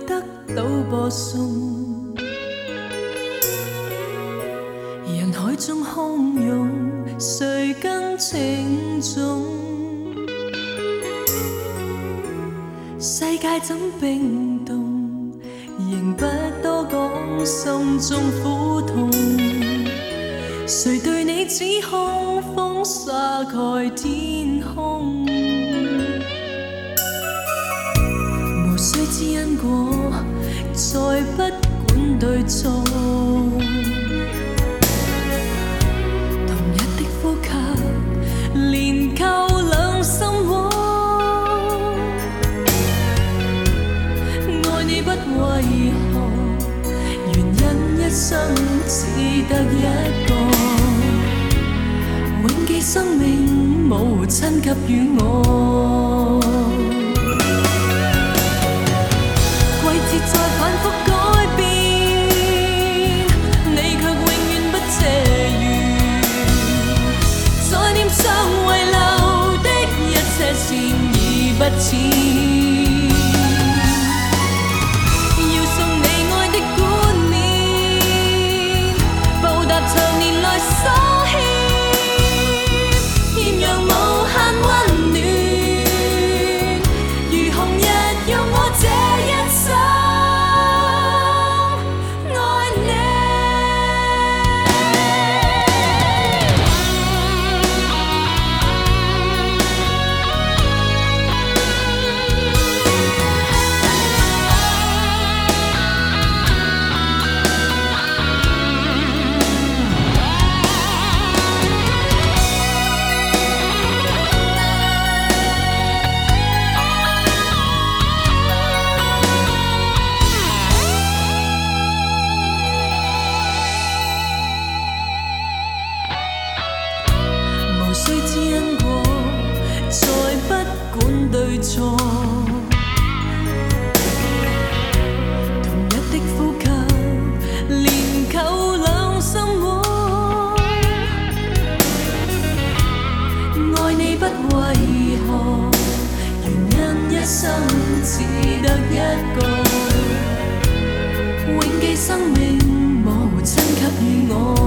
得到播送。人海中汹涌，谁更情重？世界怎冰冻，仍不多讲心中苦痛。谁对你指控风沙盖天空？无需知因果，再不管对错。同一的呼吸，连扣两心窩。愛你不為何，原因一生只得一個。永記生命母親給予我。季節在反覆改變，你卻永遠不謝緣。在臉上遺留的一切纏已不似。要送你愛的冠冕，報答長年來所欠，豔陽無限溫暖，如紅日讓我這一生愛你。無需知因果，再不管對錯。同一的呼吸，連扣兩心窩。愛你不為何，原因一生只得一個。永記生命母親給予我。